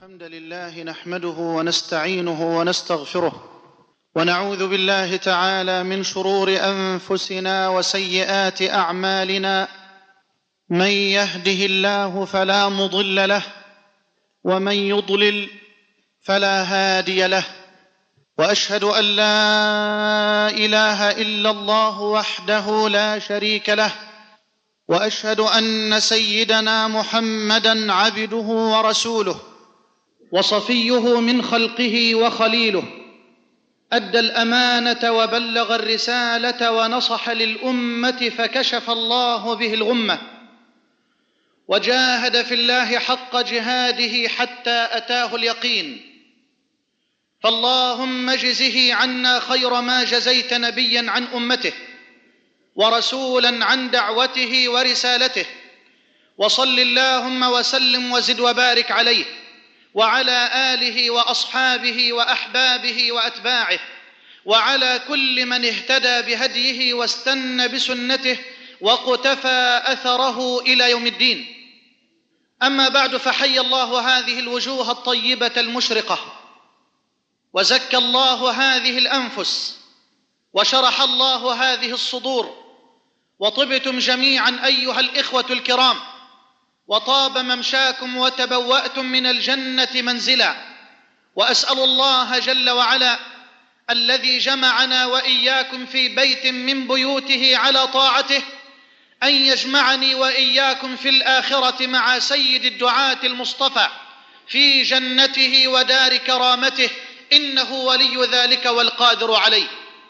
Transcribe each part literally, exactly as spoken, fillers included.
الحمد لله نحمده ونستعينه ونستغفره ونعوذ بالله تعالى من شرور أنفسنا وسيئات أعمالنا. من يهده الله فلا مضل له ومن يضلل فلا هادي له، وأشهد أن لا إله إلا الله وحده لا شريك له، وأشهد أن سيدنا محمدًا عبده ورسوله وصفيه من خلقه وخليله، أدى الأمانة وبلغ الرسالة ونصح للأمة فكشف الله به الغمة، وجاهد في الله حق جهاده حتى أتاه اليقين. فاللهم اجزه عنا خير ما جزيت نبيا عن أمته ورسولا عن دعوته ورسالته، وصل اللهم وسلم وزد وبارك عليه وعلى آله وأصحابه وأحبابه وأتباعه وعلى كل من اهتدى بهديه واستنى بسنته وقتفى أثره إلى يوم الدين. أما بعد، فحي الله هذه الوجوه الطيبة المشرقة، وزكى الله هذه الأنفس، وشرح الله هذه الصدور، وطبتم جميعا أيها الإخوة الكرام، وطاب ممشاكم وتبوأتم من الجنة منزلا. وأسأل الله جل وعلا الذي جمعنا وإياكم في بيت من بيوته على طاعته أن يجمعني وإياكم في الآخرة مع سيد الدعاة المصطفى في جنته ودار كرامته، إنه ولي ذلك والقادر عليه.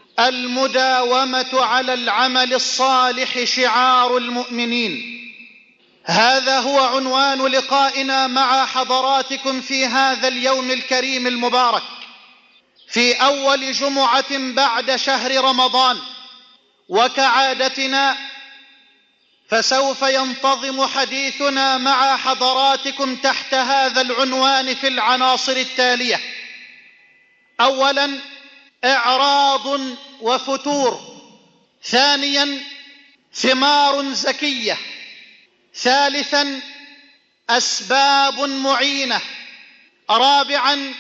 المداومة على العمل الصالح شعار المؤمنين. هذا هو عنوان لقائنا مع حضراتكم في هذا اليوم الكريم المبارك، في أول جمعة بعد شهر رمضان. وكعادتنا فسوف ينتظم حديثنا مع حضراتكم تحت هذا العنوان في العناصر التالية: أولاً، إعراض وفتور. ثانياً، ثمار زكية. ثالثاً، أسباب معينة. رابعاً،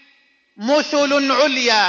مثل عليا.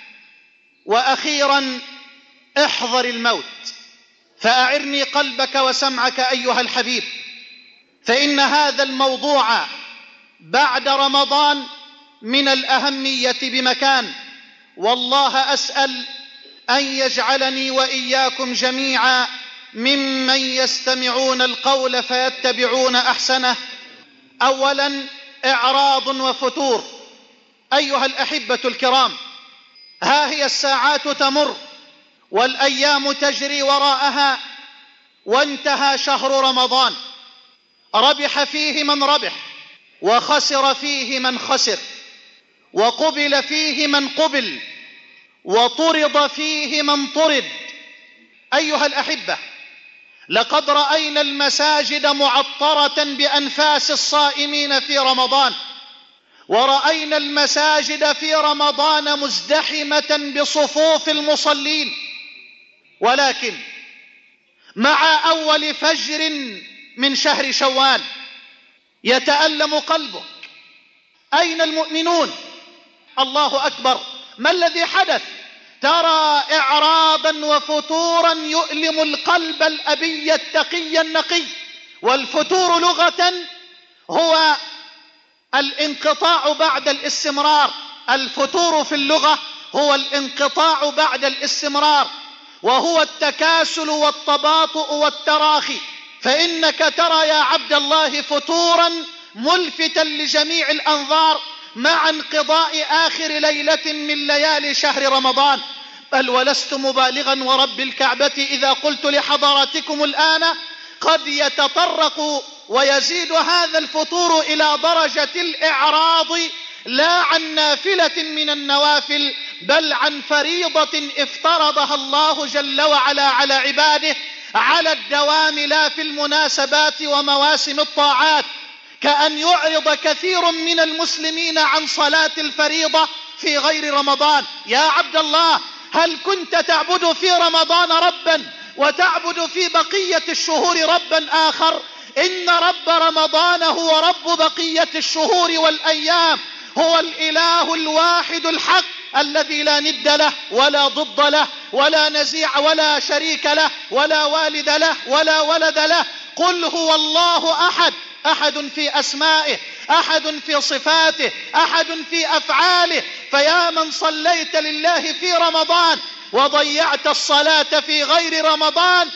وأخيراً، احذر الموت. فأعرني قلبك وسمعك أيها الحبيب، فإن هذا الموضوع بعد رمضان من الأهمية بمكان، والله أسأل أن يجعلني وإياكم جميعا ممن يستمعون القول فيتبعون أحسنه. أولا، إعراض وفتور. أيها الأحبة الكرام، ها هي الساعات تمر والأيام تجري وراءها، وانتهى شهر رمضان. ربح فيه من ربح، وخسر فيه من خسر، وقبل فيه من قبل، وطرد فيه من طرد. أيها الأحبة، لقد رأينا المساجد معطرة بأنفاس الصائمين في رمضان، ورأينا المساجد في رمضان مزدحمة بصفوف المصلين، ولكن مع أول فجر من شهر شوال يتألم قلبك. أين المؤمنون؟ الله أكبر، ما الذي حدث؟ ترى إعراضا وفتورا يؤلم القلب الأبي التقي النقي. والفتور لغة هو الانقطاع بعد الاستمرار. الفتور في اللغة هو الانقطاع بعد الاستمرار، وهو التكاسل والتباطؤ والتراخي. فإنك ترى يا عبد الله فتورا ملفتا لجميع الأنظار مع انقضاء آخر ليلة من ليالي شهر رمضان. بل ولست مبالغا ورب الكعبة إذا قلت لحضراتكم الآن قد يتطرق ويزيد هذا الفتور إلى درجة الإعراض، لا عن نافلة من النوافل بل عن فريضة افترضها الله جل وعلا على عباده على الدوام، لا في المناسبات ومواسم الطاعات. كأن يعرض كثير من المسلمين عن صلاة الفريضة في غير رمضان. يا عبد الله، هل كنت تعبد في رمضان ربا وتعبد في بقية الشهور ربا آخر؟ إن رب رمضان هو رب بقية الشهور والأيام، هو الإله الواحد الحق الذي لا ند له ولا ضد له ولا نزيع ولا شريك له ولا والد له ولا ولد له. قل هو الله أحد، أحد في أسمائه، أحد في صفاته، أحد في أفعاله. فيا من صليت لله في رمضان وضيعت الصلاة في غير رمضان،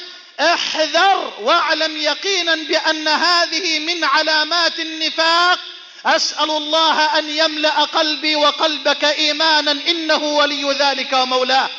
احذر واعلم يقينا بأن هذه من علامات النفاق. أسأل الله أن يملأ قلبي وقلبك إيمانا، إنه ولي ذلك ومولاه.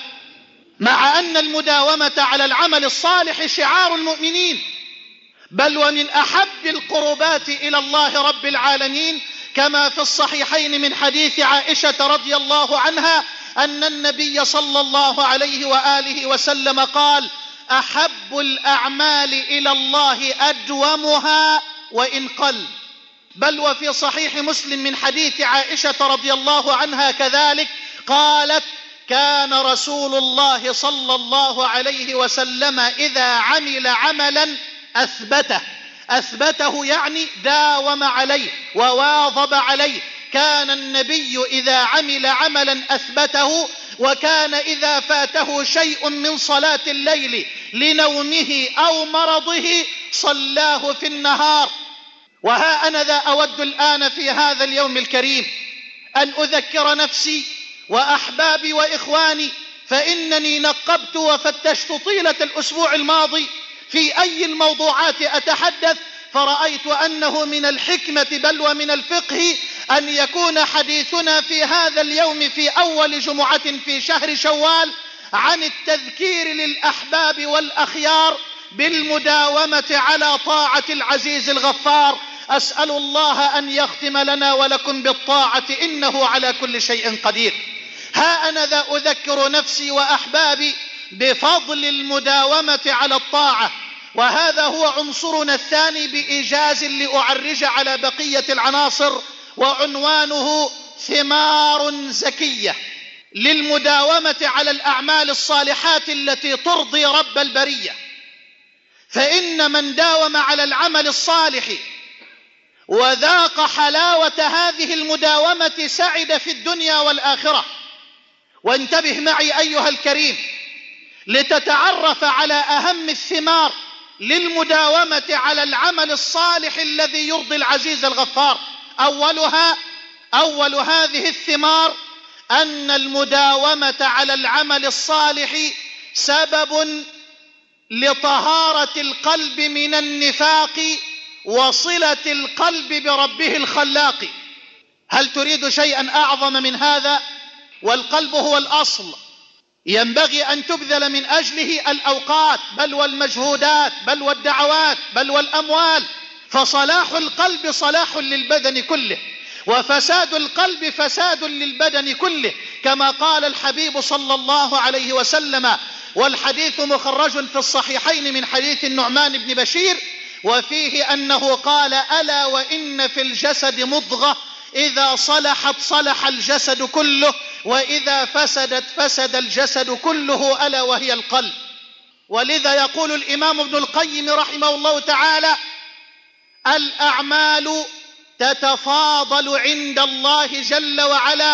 مع أن المداومة على العمل الصالح شعار المؤمنين، بل ومن أحب القربات إلى الله رب العالمين، كما في الصحيحين من حديث عائشة رضي الله عنها أن النبي صلى الله عليه وآله وسلم قال: أحب الأعمال إلى الله أدومها وإن قل. بل وفي صحيح مسلم من حديث عائشة رضي الله عنها كذلك قالت: كان رسول الله صلى الله عليه وسلم إذا عمل عملا أثبته، أثبته يعني داوم عليه وواظب عليه. كان النبي إذا عمل عملا أثبته، وكان إذا فاته شيء من صلاة الليل لنومه أو مرضه صلاه في النهار. وها أنا ذا أود الآن في هذا اليوم الكريم أن أذكر نفسي وأحبابي وإخواني، فإنني نقبت وفتشت طيلة الأسبوع الماضي في أي الموضوعات أتحدث، فرأيت أنه من الحكمة بل ومن الفقه أن يكون حديثنا في هذا اليوم في أول جمعة في شهر شوال عن التذكير للأحباب والأخيار بالمداومة على طاعة العزيز الغفار. أسأل الله أن يختم لنا ولكم بالطاعة، إنه على كل شيء قدير. ها أنا ذا أذكر نفسي وأحبابي بفضل المداومة على الطاعة، وهذا هو عنصرنا الثاني بإيجاز لأعرج على بقية العناصر، وعنوانه ثمار زكية للمداومة على الأعمال الصالحات التي ترضي رب البرية. فإن من داوم على العمل الصالح وذاق حلاوة هذه المداومة سعد في الدنيا والآخرة. وانتبه معي أيها الكريم لتتعرف على أهم الثمار للمداومة على العمل الصالح الذي يرضي العزيز الغفار. أولها أول هذه الثمار أن المداومة على العمل الصالح سبب لطهارة القلب من النفاق وصلة القلب بربه الخلاق. هل تريد شيئا أعظم من هذا؟ والقلب هو الأصل، ينبغي أن تبذل من أجله الأوقات بل والمجهودات بل والدعوات بل والأموال. فصلاح القلب صلاح للبدن كله، وفساد القلب فساد للبدن كله، كما قال الحبيب صلى الله عليه وسلم، والحديث مخرج في الصحيحين من حديث النعمان بن بشير، وفيه أنه قال: ألا وإن في الجسد مضغة إذا صلحت صلح الجسد كله، وإذا فسدت فسد الجسد كله، ألا وهي القلب. ولذا يقول الإمام ابن القيم رحمه الله تعالى: الأعمال تتفاضل عند الله جل وعلا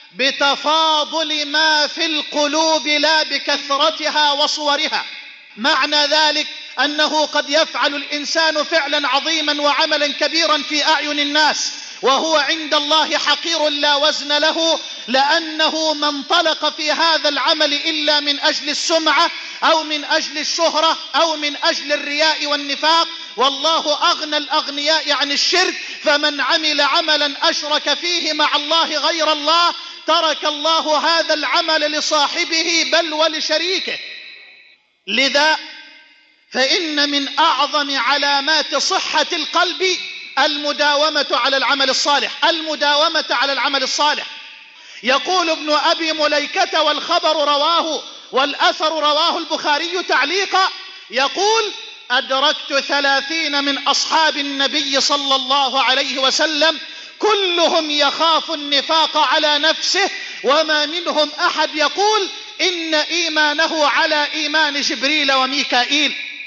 بتفاضل ما في القلوب لا بكثرتها وصورها. معنى ذلك أنه قد يفعل الإنسان فعلا عظيما وعملا كبيرا في أعين الناس، وهو عند الله حقير لا وزن له، لأنه ما انطلق في هذا العمل إلا من أجل السمعة أو من أجل الشهرة أو من أجل الرياء والنفاق. والله أغنى الأغنياء عن الشرك، فمن عمل عملا أشرك فيه مع الله غير الله ترك الله هذا العمل لصاحبه بل ولشريكه. لذا فإن من أعظم علامات صحة القلب المداومة على العمل الصالح، المداومة على العمل الصالح. يقول ابن أبي مليكة، والخبر رواه والأثر رواه البخاري تعليقا، يقول: أدركت ثلاثين من أصحاب النبي صلى الله عليه وسلم كلهم يخاف النفاق على نفسه، وما منهم أحد يقول إن إيمانه على إيمان جبريل وميكائيل،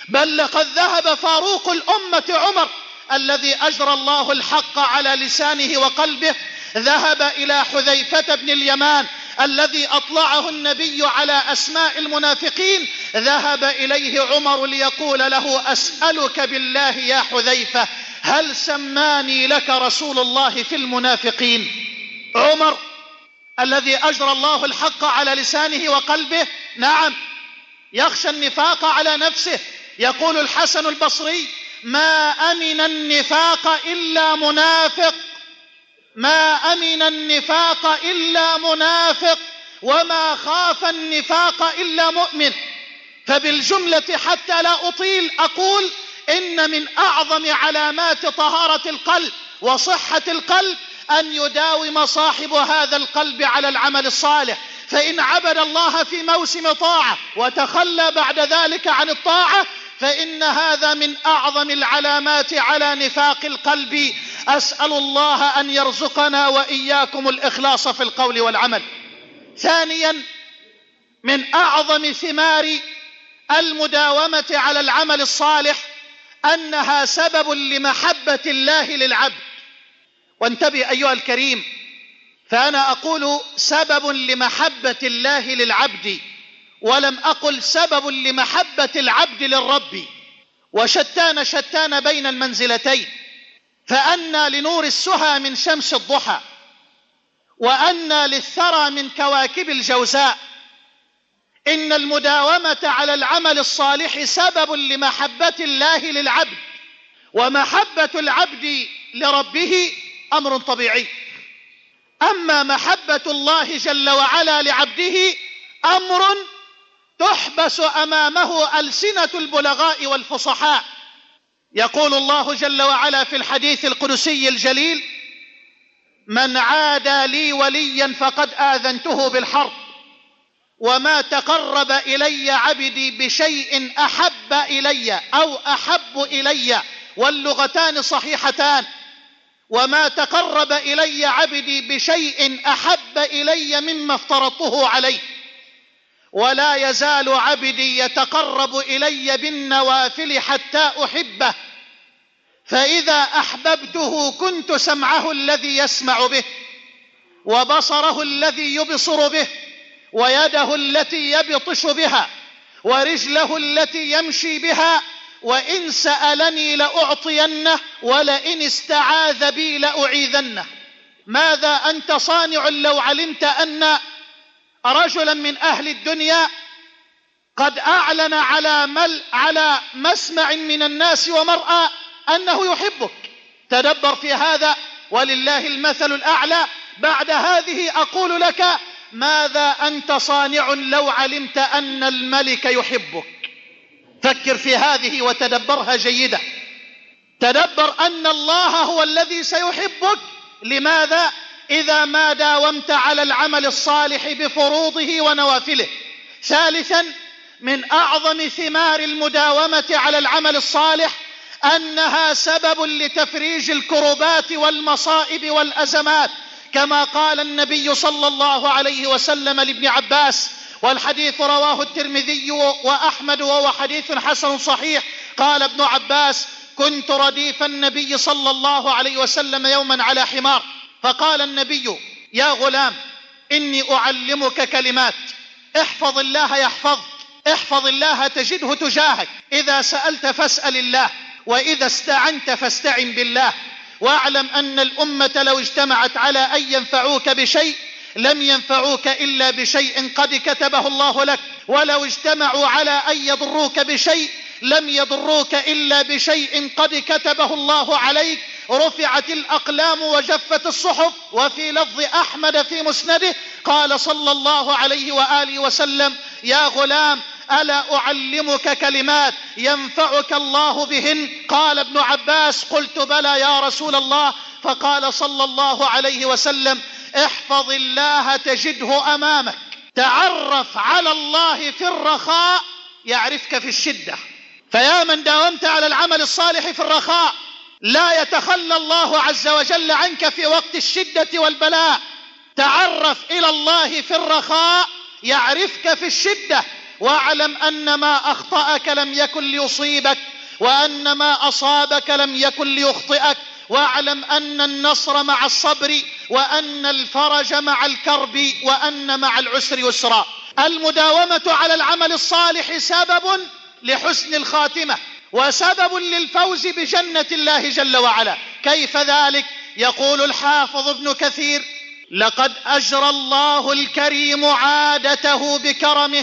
بل لقد ذهب فاروق الأمة عمر الذي أجرى الله الحق على لسانه وقلبه، ذهب إلى حذيفة بن اليمان الذي أطلعه النبي على أسماء المنافقين، ذهب إليه عمر ليقول له: أسألك بالله يا حذيفة، هل سماني لك رسول الله في المنافقين؟ عمر الذي أجرى الله الحق على لسانه وقلبه، نعم، يخشى النفاق على نفسه. يقول الحسن البصري: ما أمن النفاق إلا منافق، ما أمن النفاق إلا منافق، وما خاف النفاق إلا مؤمن. فبالجملة حتى لا أطيل أقول إن من أعظم علامات طهارة القلب وصحة القلب أن يداوم صاحب هذا القلب على العمل الصالح، فإن عبد الله في موسم طاعة وتخلى بعد ذلك عن الطاعة فإن هذا من أعظم العلامات على نفاق القلب. أسأل الله أن يرزقنا وإياكم الإخلاص في القول والعمل. ثانيا، من أعظم ثمار المداومة على العمل الصالح أنها سبب لمحبة الله للعبد. وانتبه أيها الكريم، فأنا أقول سبب لمحبة الله للعبد، ولم أقل سبب لمحبة العبد للرب، وشتان شتان بين المنزلتين. فأن لنور السهى من شمس الضحى، وأن للثرى من كواكب الجوزاء. إن المداومة على العمل الصالح سبب لمحبة الله للعبد، ومحبة العبد لربه أمر طبيعي. أما محبة الله جل وعلا لعبده أمر تحبس أمامه ألسنة البلغاء والفصحاء. يقول الله جل وعلا في الحديث القدسي الجليل: من عادى لي وليا فقد آذنته بالحرب، وما تقرب إلي عبدي بشيء أحب إلي أو أحب إلي، واللغتان صحيحتان، وما تقرب إلي عبدي بشيء أحب إلي مما افترضته عليه، ولا يزال عبدي يتقرب إلي بالنوافل حتى أحبه، فإذا أحببته كنت سمعه الذي يسمع به، وبصره الذي يبصر به، ويده التي يبطش بها، ورجله التي يمشي بها، وإن سألني لأعطينه، ولئن استعاذ بي لأعيذنه. ماذا أنت صانع لو علمت أن رجلا من أهل الدنيا قد أعلن على, مل على مسمع من الناس ومرأى أنه يحبك؟ تدبر في هذا، ولله المثل الأعلى. بعد هذه أقول لك: ماذا أنت صانع لو علمت أن الملك يحبك؟ فكر في هذه وتدبرها جيدا. تدبر أن الله هو الذي سيحبك. لماذا؟ إذا ما داومت على العمل الصالح بفروضه ونوافله. ثالثا، من أعظم ثمار المداومة على العمل الصالح أنها سبب لتفريج الكربات والمصائب والأزمات، كما قال النبي صلى الله عليه وسلم لابن عباس، والحديث رواه الترمذي وأحمد وهو حديث حسن صحيح. قال ابن عباس: كنت رديف النبي صلى الله عليه وسلم يوما على حمار، فقال النبي: يا غلام، إني أعلمك كلمات، احفظ الله يحفظك، احفظ الله تجده تجاهك، إذا سألت فاسأل الله، وإذا استعنت فاستعن بالله، واعلم أن الأمة لو اجتمعت على أن ينفعوك بشيء لم ينفعوك إلا بشيء قد كتبه الله لك، ولو اجتمعوا على أن يضروك بشيء لم يضروك إلا بشيء قد كتبه الله عليك. رفعت الأقلام وجفت الصحف. وفي لفظ أحمد في مسنده قال صلى الله عليه وآله وسلم: يا غلام، ألا أعلمك كلمات ينفعك الله بهن؟ قال ابن عباس: قلت بلى يا رسول الله. فقال صلى الله عليه وسلم: احفظ الله تجده أمامك، تعرف على الله في الرخاء يعرفك في الشدة. فيا من داومت على العمل الصالح في الرخاء، لا يتخلى الله عز وجل عنك في وقت الشدة والبلاء. تعرف إلى الله في الرخاء يعرفك في الشدة، واعلم أن ما أخطأك لم يكن ليصيبك، وأن ما أصابك لم يكن ليخطئك، واعلم أن النصر مع الصبر، وأن الفرج مع الكرب، وأن مع العسر يسرا. المداومة على العمل الصالح سبب لحسن الخاتمة وسبب للفوز بجنة الله جل وعلا. كيف ذلك؟ يقول الحافظ ابن كثير: لقد أجرى الله الكريم عادته بكرمه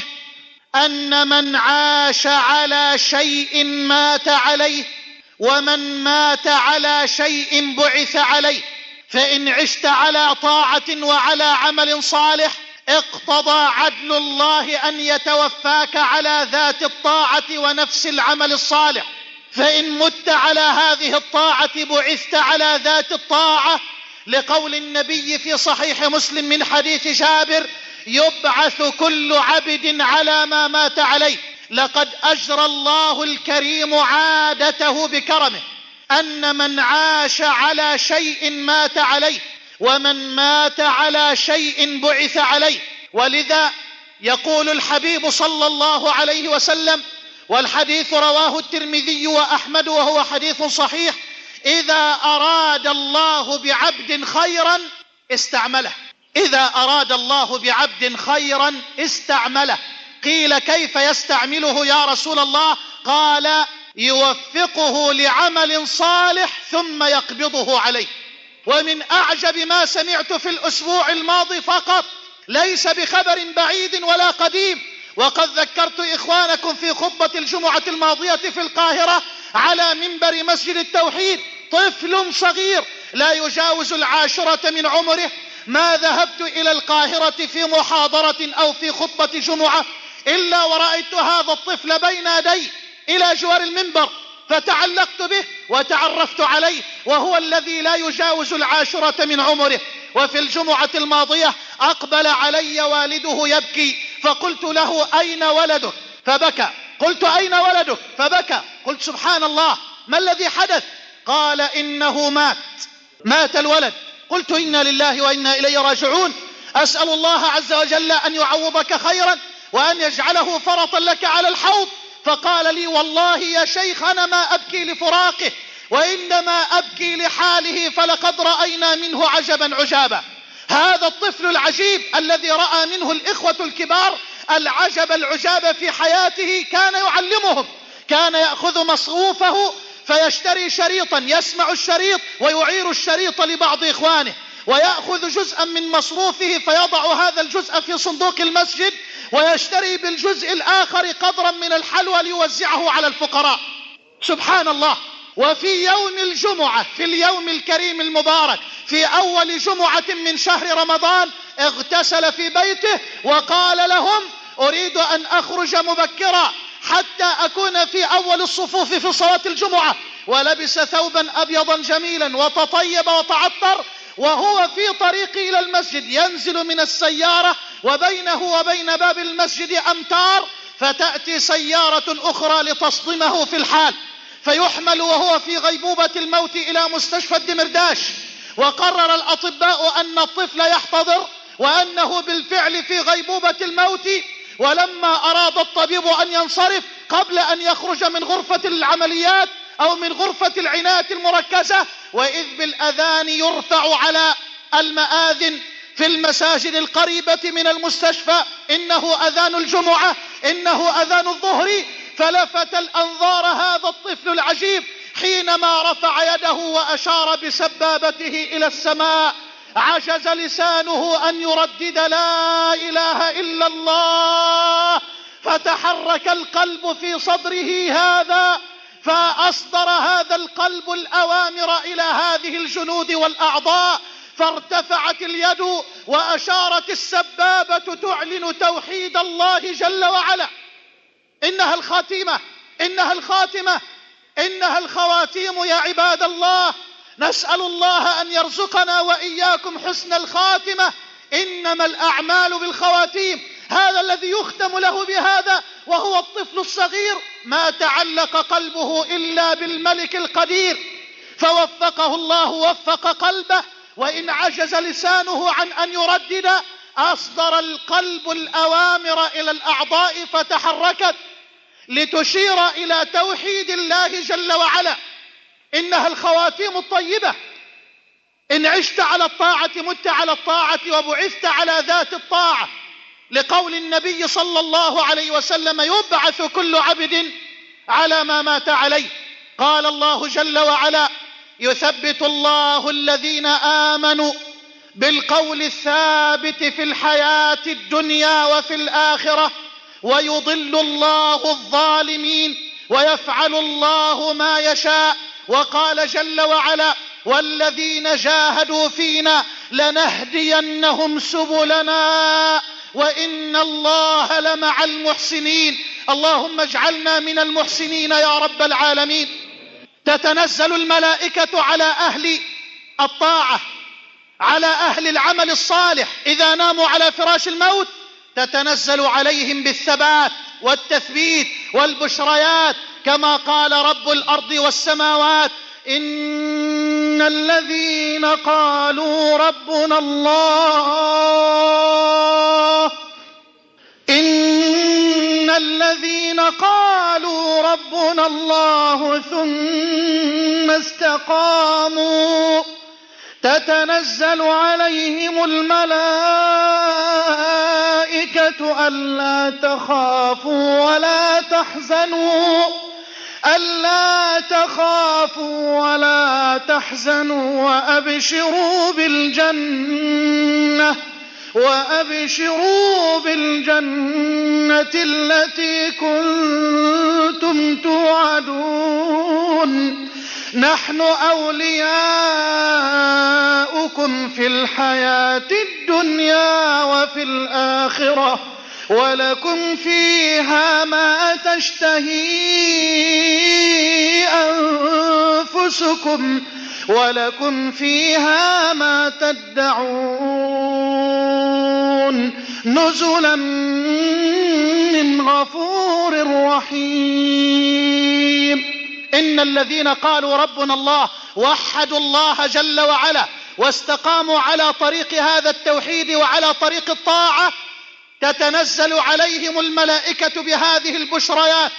أن من عاش على شيء مات عليه، ومن مات على شيء بعث عليه. فإن عشت على طاعة وعلى عمل صالح اقتضى عدل الله أن يتوفاك على ذات الطاعة ونفس العمل الصالح، فإن مت على هذه الطاعة بعثت على ذات الطاعة، لقول النبي في صحيح مسلم من حديث جابر: يبعث كل عبد على ما مات عليه. لقد أجرى الله الكريم عادته بكرمه أن من عاش على شيء مات عليه، ومن مات على شيء بعث عليه. ولذا يقول الحبيب صلى الله عليه وسلم، والحديث رواه الترمذي وأحمد وهو حديث صحيح: إذا أراد الله بعبد خيرا استعمله. إذا أراد الله بعبد خيرا استعمله. قيل: كيف يستعمله يا رسول الله؟ قال: يوفقه لعمل صالح ثم يقبضه عليه. ومن أعجب ما سمعت في الأسبوع الماضي فقط، ليس بخبر بعيد ولا قديم، وقد ذكرت إخوانكم في خطبة الجمعة الماضية في القاهرة على منبر مسجد التوحيد، طفل صغير لا يجاوز العاشرة من عمره، ما ذهبت إلى القاهرة في محاضرة أو في خطبة جمعة إلا ورأيت هذا الطفل بين يدي إلى جوار المنبر، فتعلقت به وتعرفت عليه، وهو الذي لا يجاوز العاشرة من عمره. وفي الجمعة الماضية أقبل علي والده يبكي، فقلت له: أين ولدك؟ فبكى. قلت: أين ولدك؟ فبكى. قلت: سبحان الله، ما الذي حدث؟ قال: إنه مات مات الولد. قلت: إنا لله وإنا إليه راجعون. أسأل الله عز وجل أن يعوضك خيرا وأن يجعله فرطا لك على الحوض. فقال لي: والله يا شيخ أنا ما أبكي لفراقه، وإنما أبكي لحاله، فلقد رأينا منه عجبا عجابا. هذا الطفل العجيب الذي رأى منه الإخوة الكبار العجب العجاب في حياته كان يعلمهم، كان يأخذ مصروفه فيشتري شريطا، يسمع الشريط ويعير الشريط لبعض إخوانه، ويأخذ جزءا من مصروفه فيضع هذا الجزء في صندوق المسجد، ويشتري بالجزء الآخر قدرا من الحلوى ليوزعه على الفقراء. سبحان الله. وفي يوم الجمعة، في اليوم الكريم المبارك، في أول جمعة من شهر رمضان، اغتسل في بيته وقال لهم: أريد أن أخرج مبكرا حتى أكون في أول الصفوف في صلاة الجمعة. ولبس ثوبا أبيضا جميلا وتطيب وتعطر، وهو في طريقه إلى المسجد ينزل من السيارة وبينه وبين باب المسجد أمتار، فتأتي سيارة أخرى لتصدمه في الحال، فيحمل وهو في غيبوبة الموت إلى مستشفى الدمرداش. وقرر الأطباء أن الطفل يحتضر وأنه بالفعل في غيبوبة الموت. ولما أراد الطبيب أن ينصرف قبل أن يخرج من غرفة العمليات أو من غرفة العناية المركزة، وإذ بالأذان يرفع على المآذن في المساجد القريبة من المستشفى: إنه أذان الجمعة، إنه أذان الظهر. فلفت الأنظار هذا الطفل العجيب حينما رفع يده وأشار بسبابته إلى السماء، عجز لسانه أن يردد لا إله إلا الله، فتحرك القلب في صدره هذا، فأصدر هذا القلب الأوامر إلى هذه الجنود والأعضاء، فارتفعت اليد وأشارت السبابة تعلن توحيد الله جل وعلا. إنها الخاتمة، إنها الخاتمة، إنها الخواتيم يا عباد الله. نسأل الله أن يرزقنا وإياكم حسن الخاتمة. إنما الأعمال بالخواتيم. هذا الذي يختم له بهذا وهو الطفل الصغير ما تعلق قلبه إلا بالملك القدير، فوفقه الله، وفق قلبه. وإن عجز لسانه عن أن يردد أصدر القلب الأوامر إلى الأعضاء فتحركت لتشير إلى توحيد الله جل وعلا. إنها الخواتيم الطيبة. إن عشت على الطاعة مت على الطاعة وبعثت على ذات الطاعة، لقول النبي صلى الله عليه وسلم: يبعث كل عبد على ما مات عليه. قال الله جل وعلا: يثبت الله الذين آمنوا بالقول الثابت في الحياة الدنيا وفي الآخرة ويضل الله الظالمين ويفعل الله ما يشاء. وقال جل وعلا: والذين جاهدوا فينا لنهدينهم سبلنا وإن الله لمع المحسنين. اللهم اجعلنا من المحسنين يا رب العالمين. تتنزل الملائكة على أهل الطاعة، على أهل العمل الصالح، إذا ناموا على فراش الموت تتنزل عليهم بالثبات والتثبيت والبشريات، كما قال رب الأرض والسماوات: إن الذين قالوا ربنا الله إن الذين قالوا ربنا الله ثم استقاموا تتنزل عليهم الملائكة ألا تخافوا ولا تحزنوا ألا تخافوا ولا تحزنوا وأبشروا بالجنة وأبشروا بالجنة التي كنتم توعدون. نحن أولياؤكم في الحياة الدنيا وفي الآخرة ولكم فيها ما تشتهي أنفسكم ولكم فيها ما تدعون نزلا من غفور رحيم. إن الذين قالوا ربنا الله وحدوا الله جل وعلا واستقاموا على طريق هذا التوحيد وعلى طريق الطاعة تتنزل عليهم الملائكة بهذه البشريات.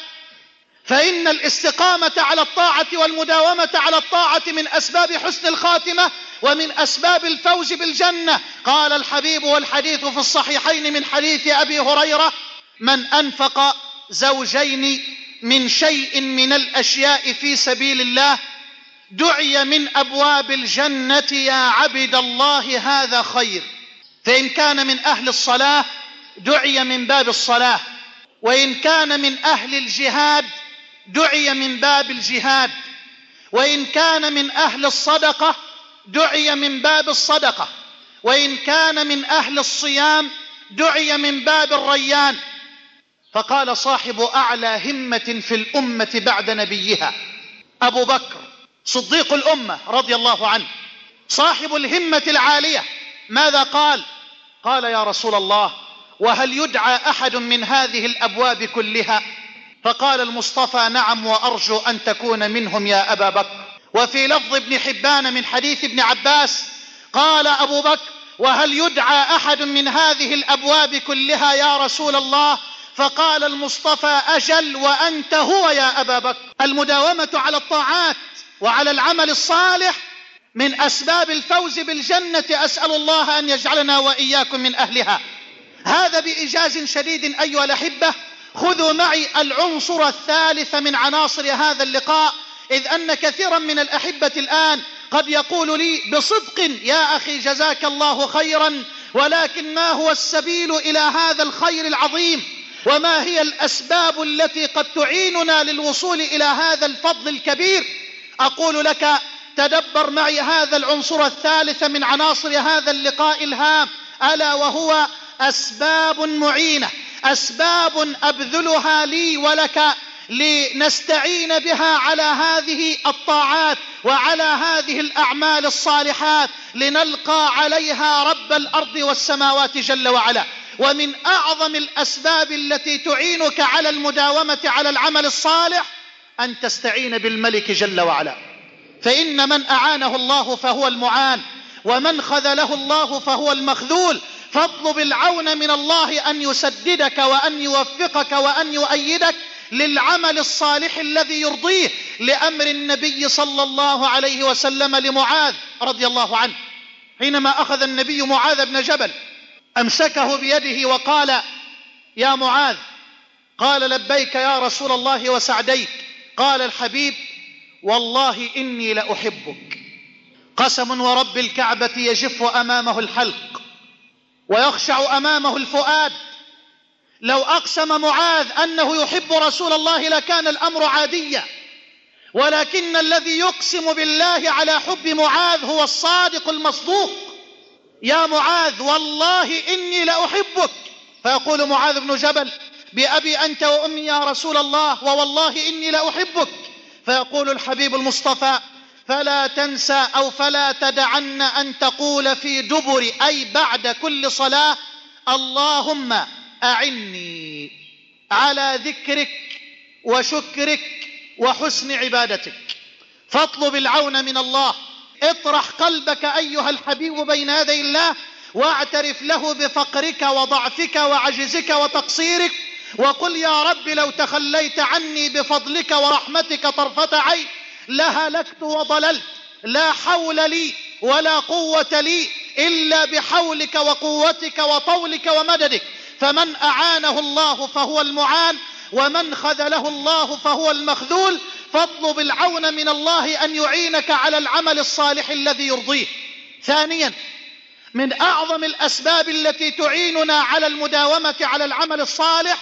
فإن الاستقامة على الطاعة والمداومة على الطاعة من أسباب حسن الخاتمة ومن أسباب الفوز بالجنة. قال الحبيب والحديث في الصحيحين من حديث أبي هريرة: من أنفق زوجين من شيء من الأشياء في سبيل الله دعي من أبواب الجنة يا عبد الله هذا خير. فإن كان من أهل الصلاة دعي من باب الصلاة، وإن كان من أهل الجهاد دعي من باب الجهاد، وإن كان من أهل الصدقة دعي من باب الصدقة، وإن كان من أهل الصيام دعي من باب الريان. فقال صاحب أعلى همة في الأمة بعد نبيها أبو بكر صديق الأمة رضي الله عنه، صاحب الهمة العالية، ماذا قال؟ قال: يا رسول الله، وهل يدعى أحد من هذه الأبواب كلها؟ فقال المصطفى: نعم، وأرجو أن تكون منهم يا أبا بكر. وفي لفظ ابن حبان من حديث ابن عباس قال أبو بكر: وهل يدعى أحد من هذه الأبواب كلها يا رسول الله؟ فقال المصطفى: أجل وأنت هو يا أبا بكر. المداومة على الطاعات وعلى العمل الصالح من أسباب الفوز بالجنة، أسأل الله أن يجعلنا وإياكم من أهلها. هذا بإيجاز شديد أيها الأحبة. خذوا معي العنصر الثالث من عناصر هذا اللقاء، إذ أن كثيرا من الأحبة الآن قد يقول لي بصدق: يا أخي جزاك الله خيرا، ولكن ما هو السبيل إلى هذا الخير العظيم؟ وما هي الأسباب التي قد تعيننا للوصول إلى هذا الفضل الكبير؟ أقول لك: تدبر معي هذا العنصر الثالث من عناصر هذا اللقاء الهام، ألا وهو أسباب معينة، أسباب أبذلها لي ولك لنستعين بها على هذه الطاعات وعلى هذه الأعمال الصالحات لنلقى عليها رب الأرض والسماوات جل وعلا. ومن أعظم الأسباب التي تعينك على المداومة على العمل الصالح أن تستعين بالملك جل وعلا، فإن من أعانه الله فهو المعان، ومن خذله الله فهو المخذول. فاطلب العون من الله أن يسددك وأن يوفقك وأن يؤيدك للعمل الصالح الذي يرضيه، لأمر النبي صلى الله عليه وسلم لمعاذ رضي الله عنه حينما أخذ النبي معاذ بن جبل أمسكه بيده وقال: يا معاذ. قال: لبيك يا رسول الله وسعديك. قال الحبيب: والله إني لأحبك. قسم ورب الكعبة يجف أمامه الحلق ويخشع أمامه الفؤاد. لو أقسم معاذ أنه يحب رسول الله لكان الأمر عاديا، ولكن الذي يقسم بالله على حب معاذ هو الصادق المصدوق. يا معاذ والله إني لأحبك. فيقول معاذ بن جبل: بأبي أنت وأمي يا رسول الله، ووالله إني لأحبك. فيقول الحبيب المصطفى: فلا تنسى أو فلا تدعن أن تقول في دبر، أي بعد كل صلاة: اللهم أعني على ذكرك وشكرك وحسن عبادتك. فاطلب العون من الله. اطرح قلبك أيها الحبيب بين يدي الله، واعترف له بفقرك وضعفك وعجزك وتقصيرك، وقل: يا رب لو تخليت عني بفضلك ورحمتك طرفة عين لهلكت وضللت، لا حول لي ولا قوة لي إلا بحولك وقوتك وطولك ومددك. فمن أعانه الله فهو المعان، ومن خذله الله فهو المخذول. فاطلب العون من الله أن يعينك على العمل الصالح الذي يرضيه. ثانيا، من أعظم الأسباب التي تعيننا على المداومة على العمل الصالح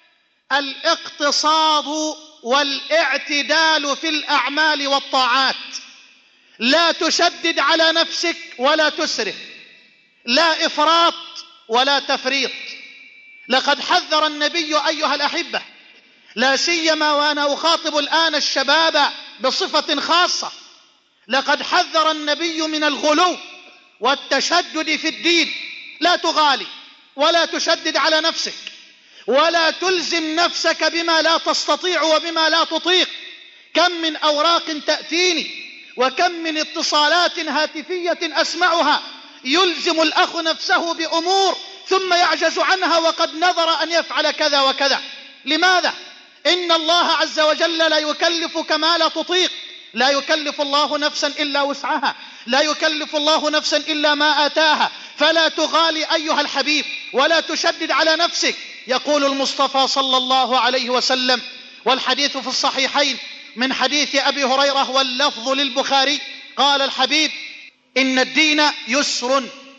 الاقتصاد والاعتدال في الأعمال والطاعات. لا تشدد على نفسك ولا تسرف، لا إفراط ولا تفريط. لقد حذر النبي أيها الأحبة، لا سيما وأنا أخاطب الآن الشباب بصفة خاصة، لقد حذر النبي من الغلو والتشدد في الدين. لا تغالي ولا تشدد على نفسك، ولا تلزم نفسك بما لا تستطيع وبما لا تطيق. كم من أوراق تأتيني وكم من اتصالات هاتفية أسمعها يلزم الأخ نفسه بأمور ثم يعجز عنها وقد نظر أن يفعل كذا وكذا. لماذا؟ إن الله عز وجل لا يكلفك ما لا تطيق. لا يكلف الله نفسا إلا وسعها، لا يكلف الله نفسا إلا ما آتاها. فلا تغالي أيها الحبيب ولا تشدد على نفسك. يقول المصطفى صلى الله عليه وسلم، والحديث في الصحيحين من حديث أبي هريرة واللفظ للبخاري، قال الحبيب: إن الدين يسر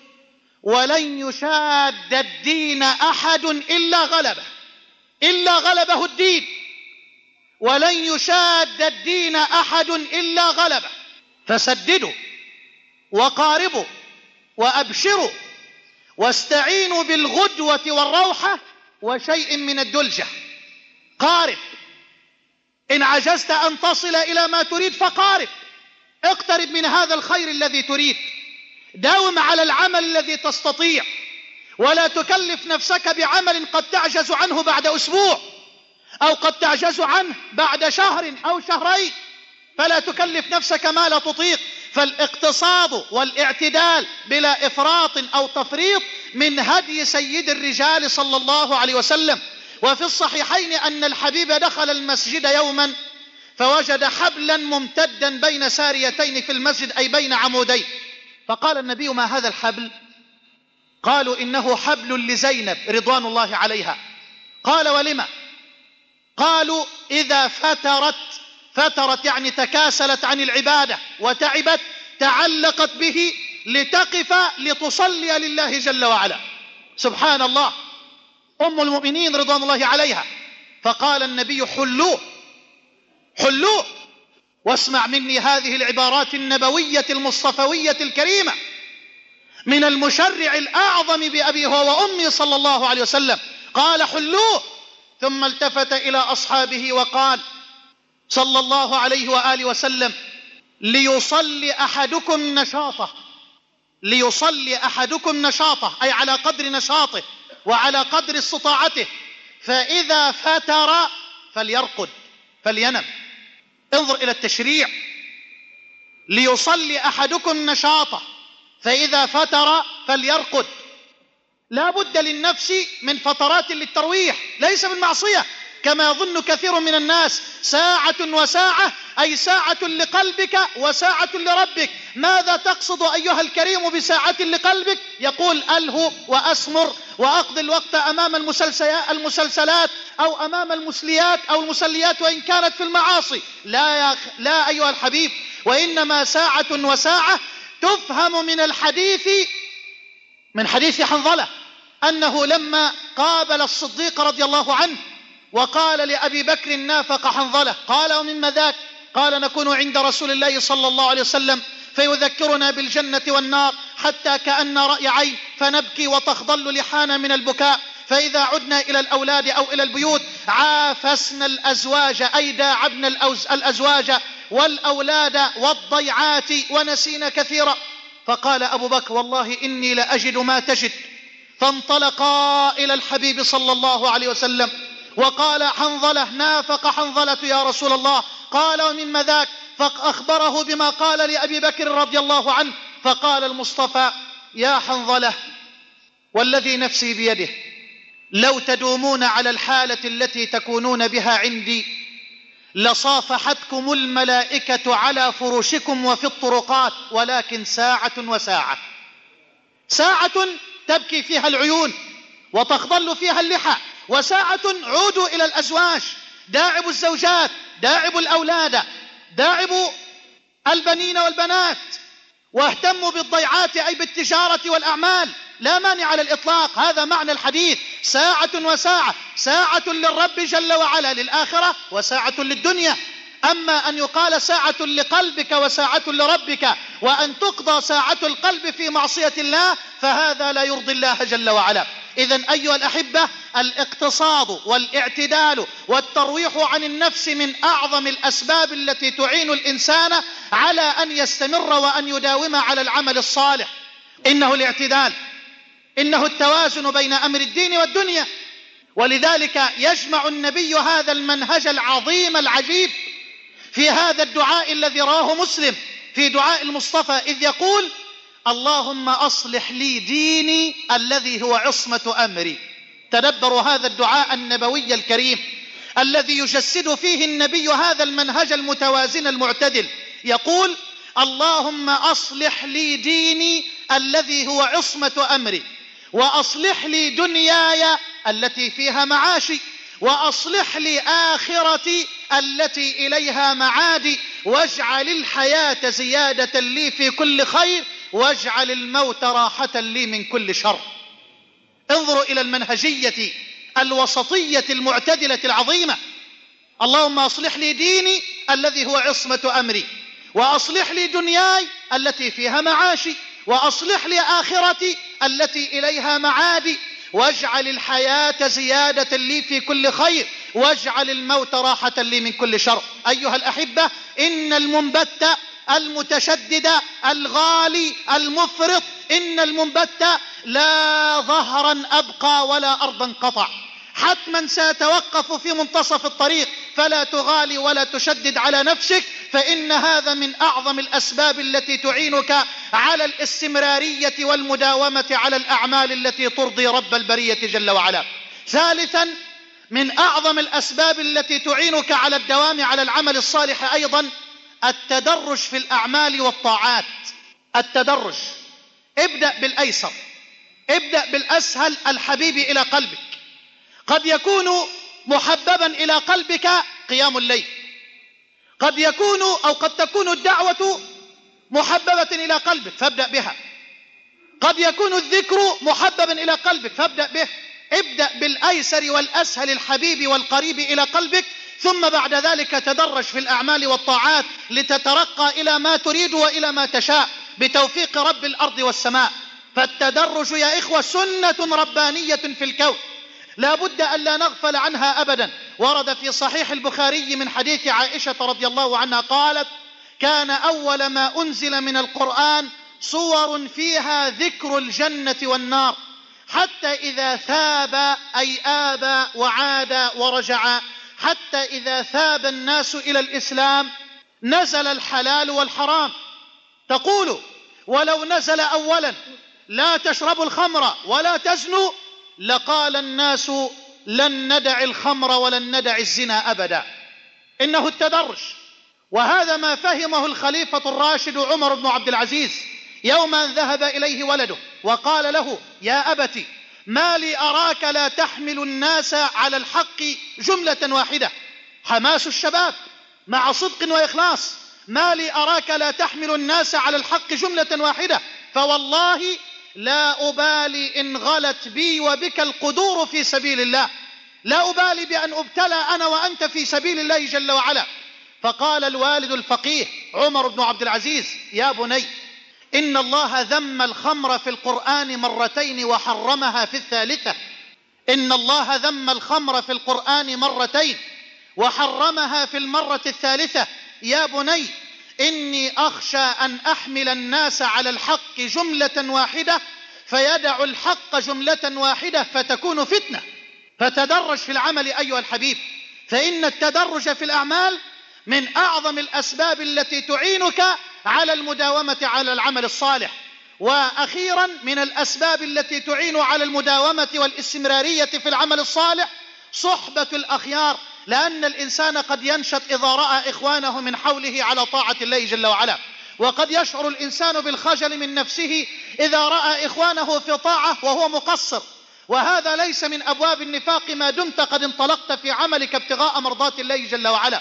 ولن يشاد الدين أحد إلا غلبه. إلا غلبه الدين، ولن يشاد الدين أحد إلا غلبه. فسددوا وقاربوا وأبشروا واستعينوا بالغدوة والروحة وشيء من الدلجة. قارب، إن عجزت أن تصل إلى ما تريد فقارب، اقترب من هذا الخير الذي تريد، داوم على العمل الذي تستطيع، ولا تكلف نفسك بعمل قد تعجز عنه بعد أسبوع، أو قد تعجز عنه بعد شهر أو شهرين. فلا تكلف نفسك ما لا تطيق. فالاقتصاد والاعتدال بلا إفراط أو تفريط من هدي سيد الرجال صلى الله عليه وسلم. وفي الصحيحين أن الحبيب دخل المسجد يوما فوجد حبلا ممتدا بين ساريتين في المسجد، أي بين عمودين. فقال النبي: ما هذا الحبل؟ قالوا: إنه حبل لزينب رضوان الله عليها. قال: ولما؟ قالوا: إذا فترت، فترت يعني تكاسلت عن العبادة وتعبت، تعلقت به لتقف لتصلي لله جل وعلا. سبحان الله، أم المؤمنين رضوان الله عليها. فقال النبي: حلوه حلوه. واسمع مني هذه العبارات النبوية المصطفوية الكريمة من المشرع الأعظم بأبي هو وأمي صلى الله عليه وسلم. قال: حلوه. ثم التفت إلى أصحابه وقال صلى الله عليه وآله وسلم: ليصلي أحدكم نشاطه، ليصلي أحدكم نشاطه، أي على قدر نشاطه وعلى قدر استطاعته، فإذا فتر فليرقد فلينم. انظر إلى التشريع: ليصلي أحدكم نشاطه فإذا فتر فليرقد. لا بد للنفس من فترات للترويح، ليس بالمعصية كما يظن كثير من الناس. ساعة وساعة، أي ساعة لقلبك وساعة لربك. ماذا تقصد أيها الكريم بساعة لقلبك؟ يقول ألهو وأسمر وأقضي الوقت أمام المسلسلات أو أمام المسليات أو المسليات وإن كانت في المعاصي. لا يا, لا أيها الحبيب، وإنما ساعة وساعة تفهم من الحديث، من حديث حنظلة، أنه لما قابل الصديق رضي الله عنه وقال لأبي بكر نافق حنظلة، قال ومما ذاك؟ قال نكون عند رسول الله صلى الله عليه وسلم فيذكرنا بالجنة والنار حتى كأن رأي عين، فنبكي وتخضل لحانا من البكاء، فإذا عدنا إلى الأولاد أو إلى البيوت عافسنا الأزواج، أي داعبنا الأزواج والأولاد والضيعات ونسينا كثيرا. فقال أبو بكر والله إني لأجد ما تجد. فانطلقا إلى الحبيب صلى الله عليه وسلم وقال حنظلة نافق حنظلة يا رسول الله. قال ومما ذاك؟ فأخبره بما قال لأبي بكر رضي الله عنه. فقال المصطفى يا حنظلة والذي نفسي بيده لو تدومون على الحالة التي تكونون بها عندي لصافحتكم الملائكة على فرشكم وفي الطرقات، ولكن ساعة وساعة. ساعة تبكي فيها العيون وتخضل فيها اللحى، وساعة عودوا إلى الأزواج، داعبوا الزوجات، داعبوا الأولاد، داعبوا البنين والبنات، واهتموا بالضيعات أي بالتجارة والأعمال. لا مانع على الإطلاق، هذا معنى الحديث. ساعة وساعة، ساعة للرب جل وعلا للآخرة وساعة للدنيا. أما أن يقال ساعة لقلبك وساعة لربك وأن تقضى ساعة القلب في معصية الله فهذا لا يرضي الله جل وعلا. إذن أيها الأحبة، الاقتصاد والاعتدال والترويح عن النفس من أعظم الأسباب التي تعين الإنسان على أن يستمر وأن يداوم على العمل الصالح. إنه الاعتدال، إنه التوازن بين أمر الدين والدنيا. ولذلك يجمع النبي هذا المنهج العظيم العجيب في هذا الدعاء الذي رواه مسلم في دعاء المصطفى، إذ يقول اللهم أصلح لي ديني الذي هو عصمة أمري. تدبروا هذا الدعاء النبوي الكريم الذي يجسد فيه النبي هذا المنهج المتوازن المعتدل. يقول اللهم أصلح لي ديني الذي هو عصمة أمري، وأصلح لي دنياي التي فيها معاشي، وأصلح لي آخرتي التي إليها معادي، واجعل الحياة زيادة لي في كل خير، واجعل الموت راحة لي من كل شر. انظروا إلى المنهجية الوسطية المعتدلة العظيمة. اللهم أصلح لي ديني الذي هو عصمة أمري، وأصلح لي دنياي التي فيها معاشي، وأصلح لي آخرتي التي إليها معادي، واجعل الحياة زيادة لي في كل خير، واجعل الموت راحة لي من كل شر. أيها الأحبة، إن المنبت المتشدد الغالي المفرط، إن المنبت لا ظهرا أبقى ولا أرضا قطع، حتما سيتوقف في منتصف الطريق، فلا تغالي ولا تشدد على نفسك، فإن هذا من أعظم الأسباب التي تعينك على الاستمرارية والمداومة على الأعمال التي ترضي رب البرية جل وعلا. ثالثا، من أعظم الأسباب التي تعينك على الدوام على العمل الصالح أيضا التدرج في الأعمال والطاعات. التدرج، ابدأ بالأيسر، ابدأ بالأسهل الحبيب إلى قلبك. قد يكون محببا إلى قلبك قيام الليل، قد يكون أو قد تكون الدعوة محببة إلى قلبك فابدأ بها، قد يكون الذكر محببا إلى قلبك فابدأ به. ابدأ بالأيسر والأسهل الحبيب والقريب إلى قلبك، ثم بعد ذلك تدرج في الأعمال والطاعات لتترقى إلى ما تريد وإلى ما تشاء بتوفيق رب الأرض والسماء. فالتدرج يا إخوة سنة ربانية في الكون لا بد أن لا نغفل عنها أبدا. ورد في صحيح البخاري من حديث عائشة رضي الله عنها قالت كان أول ما أنزل من القرآن صور فيها ذكر الجنة والنار، حتى إذا ثاب أي آبى وعاد ورجع، حتى إذا ثاب الناس إلى الإسلام نزل الحلال والحرام. تقول ولو نزل أولا لا تشربوا الخمر ولا تزنوا لقال الناس لن ندع الخمر ولن ندع الزنا أبدا. إنه التدرج، وهذا ما فهمه الخليفة الراشد عمر بن عبد العزيز يوم أن ذهب إليه ولده وقال له: يا أبت ما لي أراك لا تحمل الناس على الحق جملة واحدة. حماس الشباب مع صدق وإخلاص: ما لي أراك لا تحمل الناس على الحق جملة واحدة، فوالله لا أبالي إن غلت بي وبك القدور في سبيل الله، لا أبالي بأن أبتلى أنا وأنت في سبيل الله جل وعلا. فقال الوالد الفقيه عمر بن عبد العزيز: يا بني، إن الله ذم الخمر في القرآن مرتين وحرمها في الثالثة. إن الله ذم الخمر في القرآن مرتين وحرمها في المرة الثالثة. يا بني، إني أخشى أن أحمل الناس على الحق جملة واحدة فيدع الحق جملة واحدة فتكون فتنة. فتدرج في العمل أيها الحبيب، فإن التدرج في الأعمال من أعظم الأسباب التي تعينك على المداومة على العمل الصالح. وأخيرا من الأسباب التي تعين على المداومة والاستمرارية في العمل الصالح صحبة الأخيار، لأن الإنسان قد ينشط إذا رأى إخوانه من حوله على طاعة الله جل وعلا، وقد يشعر الإنسان بالخجل من نفسه إذا رأى إخوانه في طاعة وهو مقصر، وهذا ليس من أبواب النفاق ما دمت قد انطلقت في عملك ابتغاء مرضات الله جل وعلا.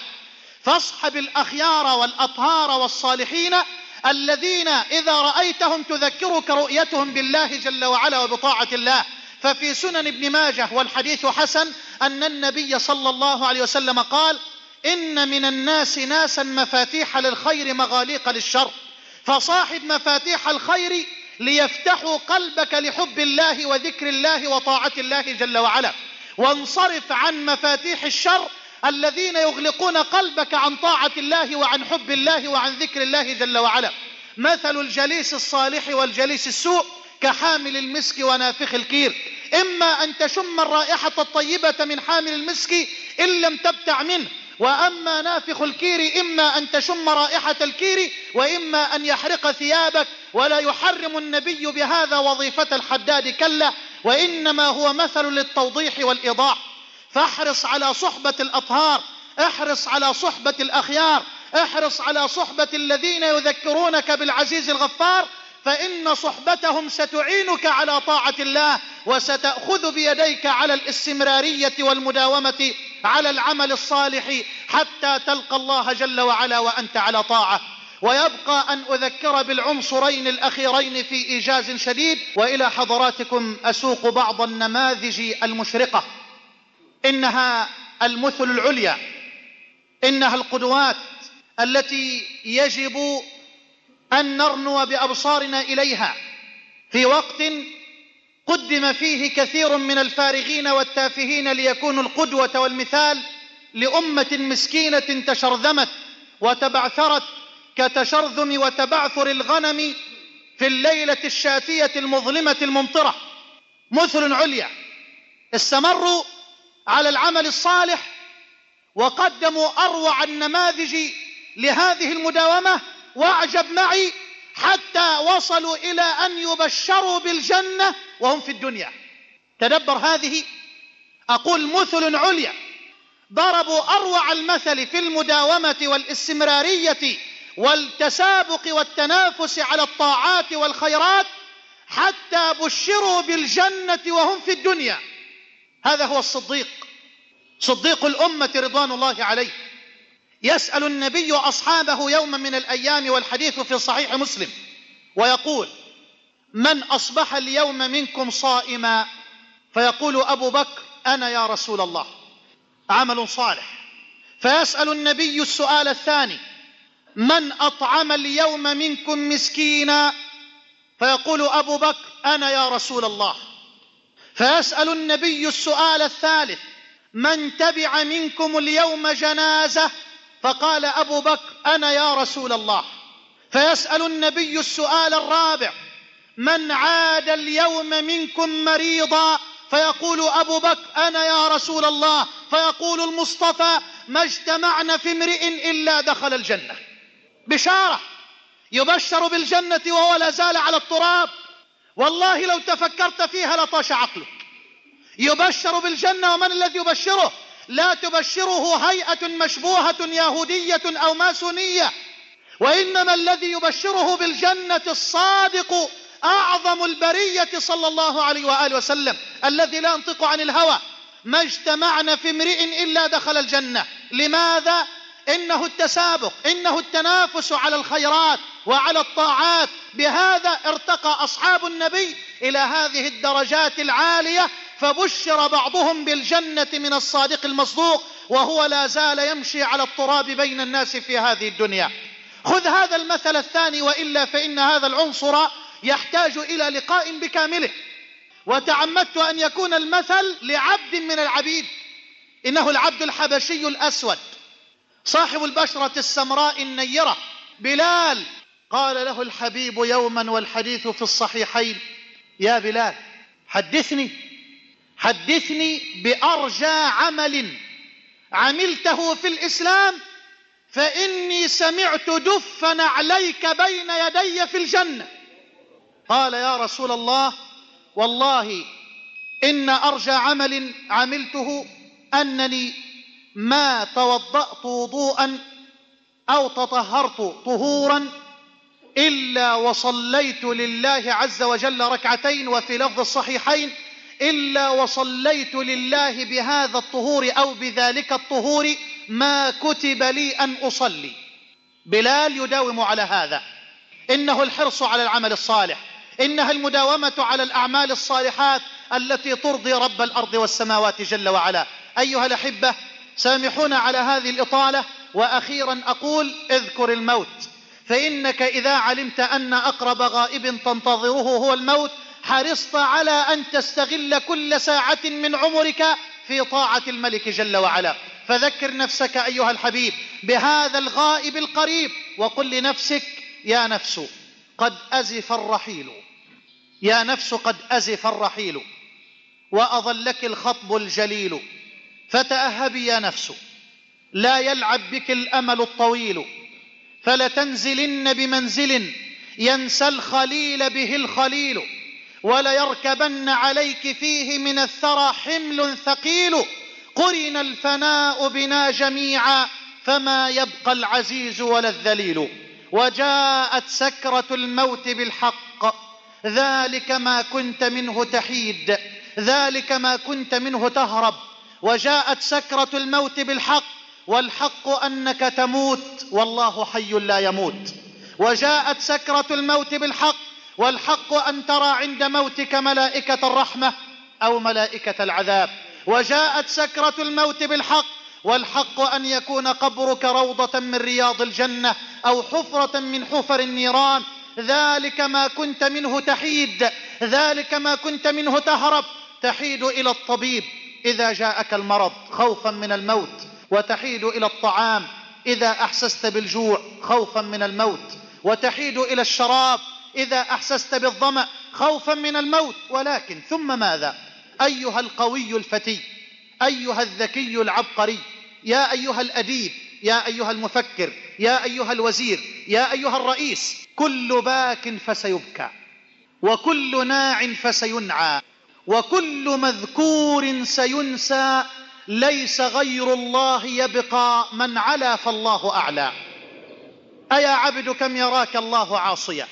فاصحب الأخيار والأطهار والصالحين الذين إذا رأيتهم تذكرك رؤيتهم بالله جل وعلا وبطاعة الله. ففي سنن ابن ماجه والحديث حسن أن النبي صلى الله عليه وسلم قال: إن من الناس ناسا مفاتيح للخير مغاليق للشر، فصاحب مفاتيح الخير ليفتحوا قلبك لحب الله وذكر الله وطاعة الله جل وعلا، وانصرف عن مفاتيح الشر الذين يغلقون قلبك عن طاعة الله وعن حب الله وعن ذكر الله جل وعلا. مثل الجليس الصالح والجليس السوء كحامل المسك ونافخ الكير، إما أن تشم الرائحة الطيبة من حامل المسك إن لم تبتع منه، وأما نافخ الكير إما أن تشم رائحة الكير وإما أن يحرق ثيابك. ولا يحرم النبي بهذا وظيفة الحداد، كلا، وإنما هو مثل للتوضيح والإيضاح. فاحرص على صحبة الأطهار، احرص على صحبة الأخيار، احرص على صحبة الذين يذكرونك بالعزيز الغفار، فإن صحبتهم ستعينك على طاعة الله وستأخذ بيديك على الاستمرارية والمداومة على العمل الصالح حتى تلقى الله جل وعلا وأنت على طاعة. ويبقى أن أذكر بالعنصرين الأخيرين في إيجاز شديد، وإلى حضراتكم أسوق بعض النماذج المشرقة. إنها المثل العليا، إنها القدوات التي يجب أن نرنو بأبصارنا إليها في وقت قدم فيه كثير من الفارغين والتافهين ليكونوا القدوة والمثال لأمة مسكينة تشرذمت وتبعثرت كتشرذم وتبعثر الغنم في الليلة الشاتية المظلمة الممطرة. مثل عليا استمروا على العمل الصالح وقدموا أروع النماذج لهذه المداومة، واعجب معي حتى وصلوا إلى أن يبشروا بالجنة وهم في الدنيا. تدبر هذه، أقول مثل عليا ضربوا أروع المثل في المداومة والاستمرارية والتسابق والتنافس على الطاعات والخيرات حتى بشروا بالجنة وهم في الدنيا. هذا هو الصديق، صديق الأمة رضوان الله عليه. يسأل النبي أصحابه يوم من الأيام والحديث في صحيح مسلم ويقول: من أصبح اليوم منكم صائما؟ فيقول أبو بكر: أنا يا رسول الله. عمل صالح. فيسأل النبي السؤال الثاني: من أطعم اليوم منكم مسكينا؟ فيقول أبو بكر: أنا يا رسول الله. فيسأل النبي السؤال الثالث: من تبع منكم اليوم جنازة؟ فقال أبو بكر: أنا يا رسول الله. فيسأل النبي السؤال الرابع: من عاد اليوم منكم مريضا؟ فيقول أبو بكر: أنا يا رسول الله. فيقول المصطفى: ما اجتمعنا في امرئ إلا دخل الجنة. بشارة، يبشر بالجنة وهو لا زال على التراب، والله لو تفكرت فيها لطاش عقلك. يبشر بالجنة، ومن الذي يبشره؟ لا تبشره هيئة مشبوهة يهودية أو ماسونية، وإنما الذي يبشره بالجنة الصادق أعظم البرية صلى الله عليه وآله وسلم، الذي لا ينطق عن الهوى. ما اجتمعنا في امرئ إلا دخل الجنة. لماذا؟ إنه التسابق، إنه التنافس على الخيرات وعلى الطاعات. بهذا ارتقى أصحاب النبي إلى هذه الدرجات العالية، فبشر بعضهم بالجنة من الصادق المصدوق، وهو لا زال يمشي على التراب بين الناس في هذه الدنيا. خذ هذا المثل الثاني، وإلا فإن هذا العنصر يحتاج إلى لقاء بكامله. وتعمدت أن يكون المثل لعبد من العبيد، إنه العبد الحبشي الأسود صاحب البشرة السمراء النيرة، بلال. قال له الحبيب يوما والحديث في الصحيحين: يا بلال، حدثني حدثني بأرجى عمل عملته في الإسلام، فإني سمعت دف نعليك بين يدي في الجنة. قال: يا رسول الله، والله إن أرجى عمل عملته أنني ما توضأت وضوءا أو تطهرت طهورا إلا وصليت لله عز وجل ركعتين، وفي لفظ الصحيحين: إلا وصليت لله بهذا الطهور أو بذلك الطهور ما كتب لي أن أصلي. بلال يداوم على هذا. إنه الحرص على العمل الصالح، إنها المداومة على الأعمال الصالحات التي ترضي رب الأرض والسماوات جل وعلا. أيها الأحبة، سامحونا على هذه الإطالة. وأخيرا أقول: اذكر الموت، فإنك إذا علمت أن أقرب غائب تنتظره هو الموت، حرصت على أن تستغل كل ساعة من عمرك في طاعة الملك جل وعلا. فذكر نفسك أيها الحبيب بهذا الغائب القريب، وقل لنفسك: يا نفس قد أزف الرحيل، يا نفس قد أزف الرحيل، وأظلك الخطب الجليل، فتأهبي يا نفس، لا يلعب بك الأمل الطويل، فلتنزلن بمنزل ينسى الخليل به الخليل، وليركبن عليك فيه من الثرى حمل ثقيل، قرن الفناء بنا جميعا، فما يبقى العزيز ولا الذليل، وجاءت سكرة الموت بالحق، ذلك ما كنت منه تحيد، ذلك ما كنت منه تهرب. وجاءت سكرة الموت بالحق، والحق أنك تموت والله حي لا يموت. وجاءت سكرة الموت بالحق، والحق أن ترى عند موتك ملائكة الرحمة أو ملائكة العذاب. وجاءت سكرة الموت بالحق، والحق أن يكون قبرك روضة من رياض الجنة أو حفرة من حفر النيران. ذلك ما كنت منه تحيد، ذلك ما كنت منه تهرب. تحيد إلى الطبيب إذا جاءك المرض خوفا من الموت، وتحيد إلى الطعام إذا أحسست بالجوع خوفا من الموت، وتحيد إلى الشراب إذا أحسست بالظمأ خوفا من الموت. ولكن ثم ماذا؟ أيها القوي الفتي، أيها الذكي العبقري، يا أيها الأديب، يا أيها المفكر، يا أيها الوزير، يا أيها الرئيس، كل باك فسيبكى، وكل ناع فسينعى، وكل مذكور سينسى، ليس غير الله يبقى، من علا فالله أعلى. أيا عبد كم يراك الله عاصيا،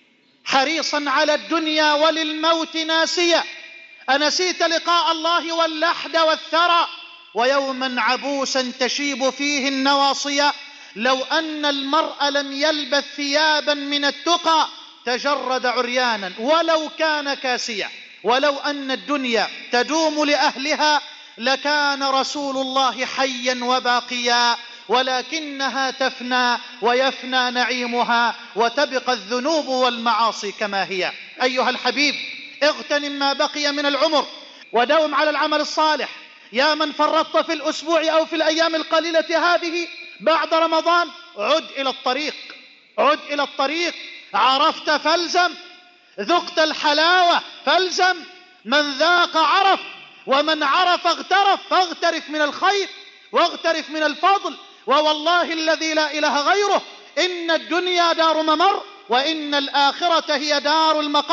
حريصا على الدنيا وللموت ناسيا، أنسيت لقاء الله واللحد والثرى، ويوما عبوسا تشيب فيه النواصيا. لو أن المرء لم يلبث ثيابا من التقى تجرد عريانا ولو كان كاسيا. ولو أن الدنيا تدوم لأهلها لكان رسول الله حيا وباقيا، ولكنها تفنى ويفنى نعيمها، وتبقى الذنوب والمعاصي كما هي. أيها الحبيب، اغتنم ما بقي من العمر وداوم على العمل الصالح. يا من فرطت في الأسبوع أو في الأيام القليلة هذه بعد رمضان، عد إلى الطريق، عد إلى الطريق. عرفت فالزم، ذقت الحلاوة فالزم، من ذاق عرف، ومن عرف اغترف، فاغترف من الخير واغترف من الفضل. ووالله الذي لا إله غيره، إن الدنيا دار ممر، وإن الآخرة هي دار المقر.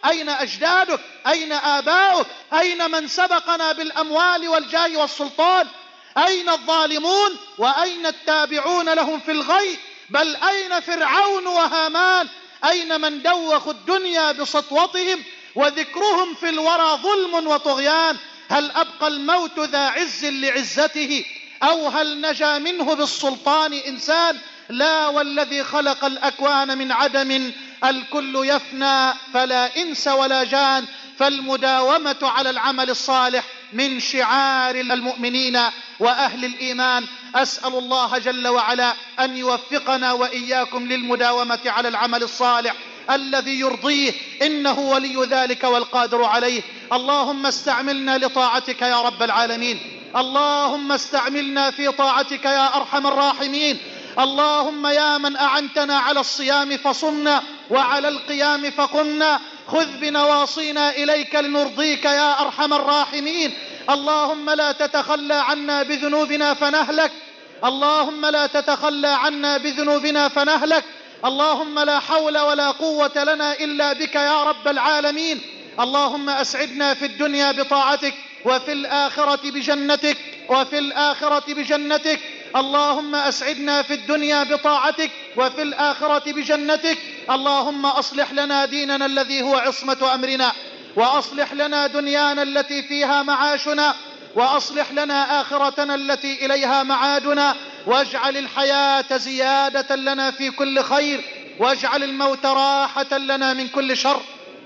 أين أجدادك؟ أين آباؤك؟ أين من سبقنا بالأموال والجاه والسلطان؟ أين الظالمون وأين التابعون لهم في الغي؟ بل أين فرعون وهامان؟ أين من دوخوا الدنيا بسطوتهم وذكرهم في الورى ظلم وطغيان؟ هل أبقى الموت ذا عز لعزته أو هل نجا منه بالسلطان إنسان؟ لا، والذي خلق الأكوان من عدم الكل يفنى فلا إنس ولا جان، فالمداومة على العمل الصالح من شعار المؤمنين وأهل الإيمان. أسأل الله جل وعلا أن يوفقنا وإياكم للمداومة على العمل الصالح الذي يرضيه، إنه ولي ذلك والقادر عليه. اللهم استعملنا لطاعتك يا رب العالمين، اللهم استعملنا في طاعتك يا أرحم الراحمين. اللهم يا من أعنتنا على الصيام فصمنا وعلى القيام فقمنا، خذ بنواصينا إليك لنرضيك يا أرحم الراحمين. اللهم لا تتخلى عنا بذنوبنا فنهلك، اللهم لا تتخلى عنا بذنوبنا فنهلك. اللهم لا حول ولا قوة لنا إلا بك يا رب العالمين. اللهم أسعدنا في الدنيا بطاعتك وفي الآخرة بجنتك وفي الآخرة بجنتك. اللهم أسعدنا في الدنيا بطاعتك وفي الآخرة بجنتك. اللهم أصلح لنا ديننا الذي هو عصمة أمرنا، وأصلح لنا دنيانا التي فيها معاشنا، وأصلح لنا آخرتنا التي إليها معادنا، واجعل الحياة زيادة لنا في كل خير، واجعل الموت راحة لنا من كل شر.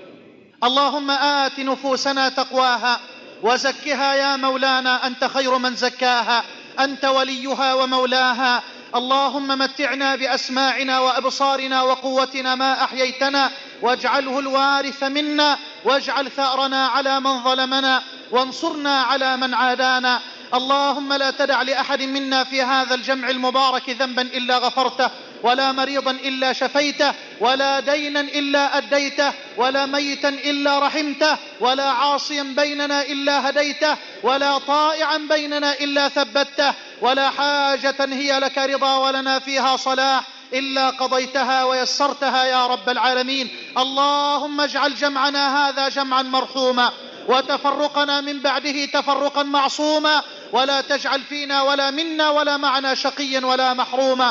اللهم آت نفوسنا تقواها وزكها يا مولانا، أنت خير من زكاها، أنت وليها ومولاها. اللهم متعنا بأسماعنا وأبصارنا وقوتنا ما أحييتنا، واجعله الوارث منا، واجعل ثأرنا على من ظلمنا، وانصرنا على من عادانا. اللهم لا تدع لأحد منا في هذا الجمع المبارك ذنبا إلا غفرته، ولا مريضا إلا شفيته، ولا دينا إلا أديته، ولا ميتا إلا رحمته، ولا عاصيا بيننا إلا هديته، ولا طائعا بيننا إلا ثبته، ولا حاجة هي لك رضا ولنا فيها صلاح إلا قضيتها ويسرتها يا رب العالمين. اللهم اجعل جمعنا هذا جمعا مرحوما، وتفرقنا من بعده تفرقا معصوما، ولا تجعل فينا ولا منا ولا معنا شقيا ولا محروما.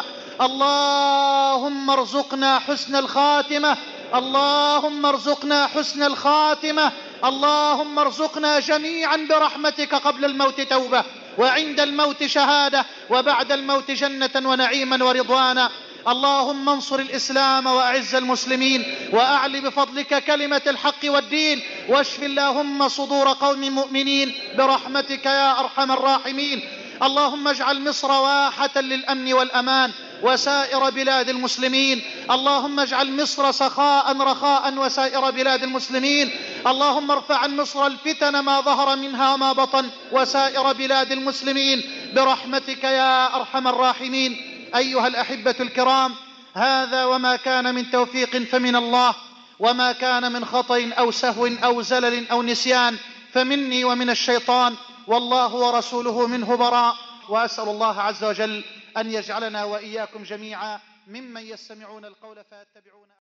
اللهم ارزقنا حسن الخاتمة، اللهم ارزقنا حسن الخاتمة، اللهم ارزقنا جميعا برحمتك قبل الموت توبة، وعند الموت شهادة، وبعد الموت جنة ونعيما ورضوانا. اللهم انصر الإسلام وأعز المسلمين، وأعل بفضلك كلمة الحق والدين، واشف اللهم صدور قوم مؤمنين برحمتك يا أرحم الراحمين. اللهم اجعل مصر واحة للأمن والأمان وسائر بلاد المسلمين. اللهم اجعل مصر سخاء رخاء وسائر بلاد المسلمين. اللهم ارفع عن مصر الفتن ما ظهر منها وما بطن وسائر بلاد المسلمين برحمتك يا أرحم الراحمين. أيها الأحبة الكرام، هذا وما كان من توفيق فمن الله، وما كان من خطأ أو سهو أو زلل أو نسيان فمني ومن الشيطان، والله ورسوله منه براء. وأسأل الله عز وجل أن يجعلنا وإياكم جميعا ممن يستمعون القول فيتبعون